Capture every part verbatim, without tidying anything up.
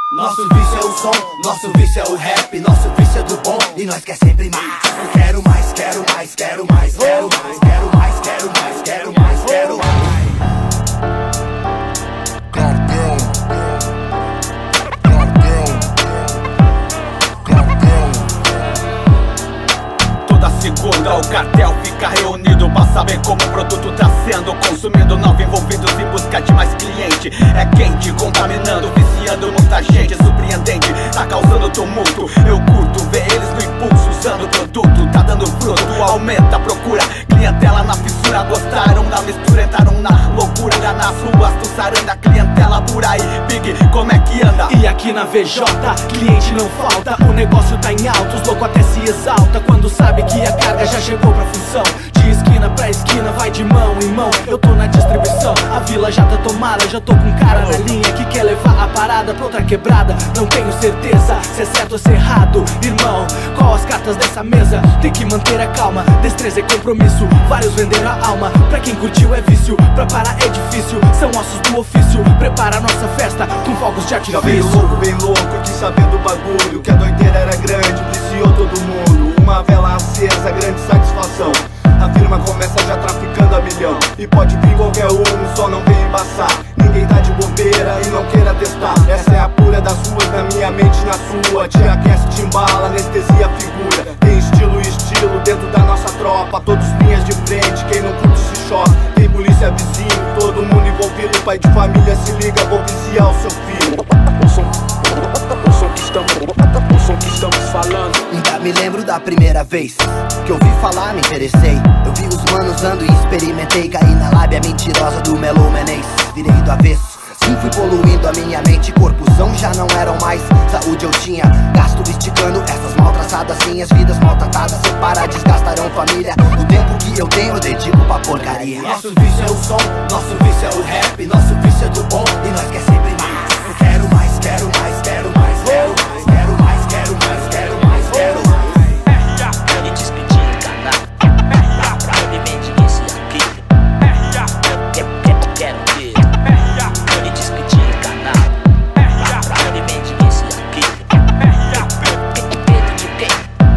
Nosso vício é o som, nosso vício é o rap, nosso vício é do bom e nós quer sempre mais. Eu quero mais, quero mais, quero mais, quero mais, quero mais, quero mais, quero mais, quero mais. Cartel, cartel, cartel. Toda segunda o cartel fica reunido pra saber como o produto tá sendo consumido. Nove envolvidos em busca de mais cliente. É quente, contaminando, viciando muita gente. É surpreendente, tá causando tumulto. Eu curto ver eles no impulso, usando o produto, tá dando fruto. Aumenta a procura, clientela na fissura. Gostaram da mistura, entraram na loucura. Nas ruas do saranda, clientela por aí. Big, como é que anda? E aqui na V J, cliente não falta. O negócio tá em alta, os loucos até se exalta quando sabe que a carga já chegou pra função. De esquina pra esquina, vai de mão em mão. Eu tô na distribuição, a vila já tá tomada. Já tô com cara na linha que quer levar a parada pra outra quebrada. Não tenho certeza se é certo ou se é errado. Irmão, qual as cartas dessa mesa? Tem que manter a calma, destreza e compromisso. Vários venderam a alma, pra quem curtiu é vício. Pra parar é difícil, são ossos do ofício. Prepara a nossa festa com fogos de artifício. Já veio louco, bem louco, de saber do bagulho. Que a doideira era grande, viciou todo mundo. Uma vela acesa, grande satisfação. A firma começa já traficando a milhão. E pode vir qualquer um, só não vem embaçar. Ninguém tá de bobeira e não queira testar. Essa é a pura das ruas, na minha mente e na sua. Te aquece, te embala, anestesia a figura. Tem estilo e estilo dentro da nossa tropa. Todos linhas de frente, quem não curte se choca. Tem polícia, vizinho, todo mundo envolvido. Pai de família, se liga, vou viciar o seu filho. O som, o som que estamos, o som que estamos falando. Ainda me lembro da primeira vez que ouvi falar, me interessei. Eu vi os manos usando e experimentei. Caí na lábia mentirosa do Melo Menez. Virei do avesso, sim, fui poluindo a minha mente. Corpuzão já não eram mais, saúde eu tinha. Gasto esticando essas mal traçadas. Minhas vidas maltratadas, separar desgastarão família. O tempo que eu tenho eu dedico pra porcaria. Nosso vício é o som, nosso vício é o rap, nosso vício é do bom e nós quer sempre mais. Eu quero mais, quero mais, quero mais, quero mais, quero mais, quero mais, quero mais, quero mais. Ele despedir o canal. Ele mente isso e aquilo. Quero, quero, quero ver. Ele despedir o canal. Ele mente isso e aquilo. Medo de quem?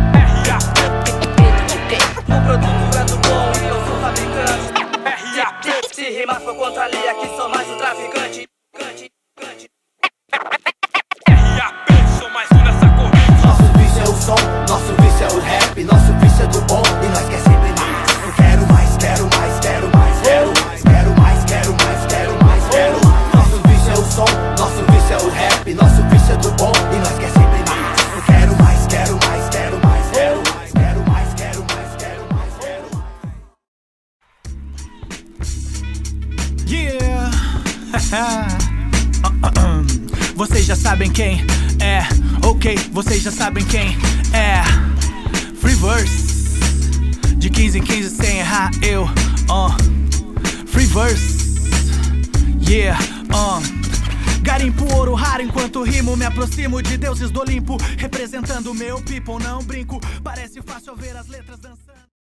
Medo de quem? O produto é do bom e eu sou fabricante. Se rimar for contra a lei, aqui sou mais um traficante. Nosso vício é o som, nosso vício é o rap, nosso vício é do bom e nós quer sempre mais. Eu quero mais, quero mais, quero mais, quero mais, quero mais, quero mais, quero mais, quero mais. Nosso vício é o som, nosso vício é o rap, nosso vício é do bom e nós quer sempre mais. Eu quero mais, quero mais, quero mais, quero mais, quero mais, quero mais, quero mais, quero mais. Yeah. Vocês já sabem quem é, ok, vocês já sabem quem é. Free verse, de quinze em quinze sem errar eu, uh. Free verse, yeah, uh. Garimpo ouro raro enquanto rimo, me aproximo de deuses do Olimpo, representando meu people, não brinco. Parece fácil ver as letras dançando.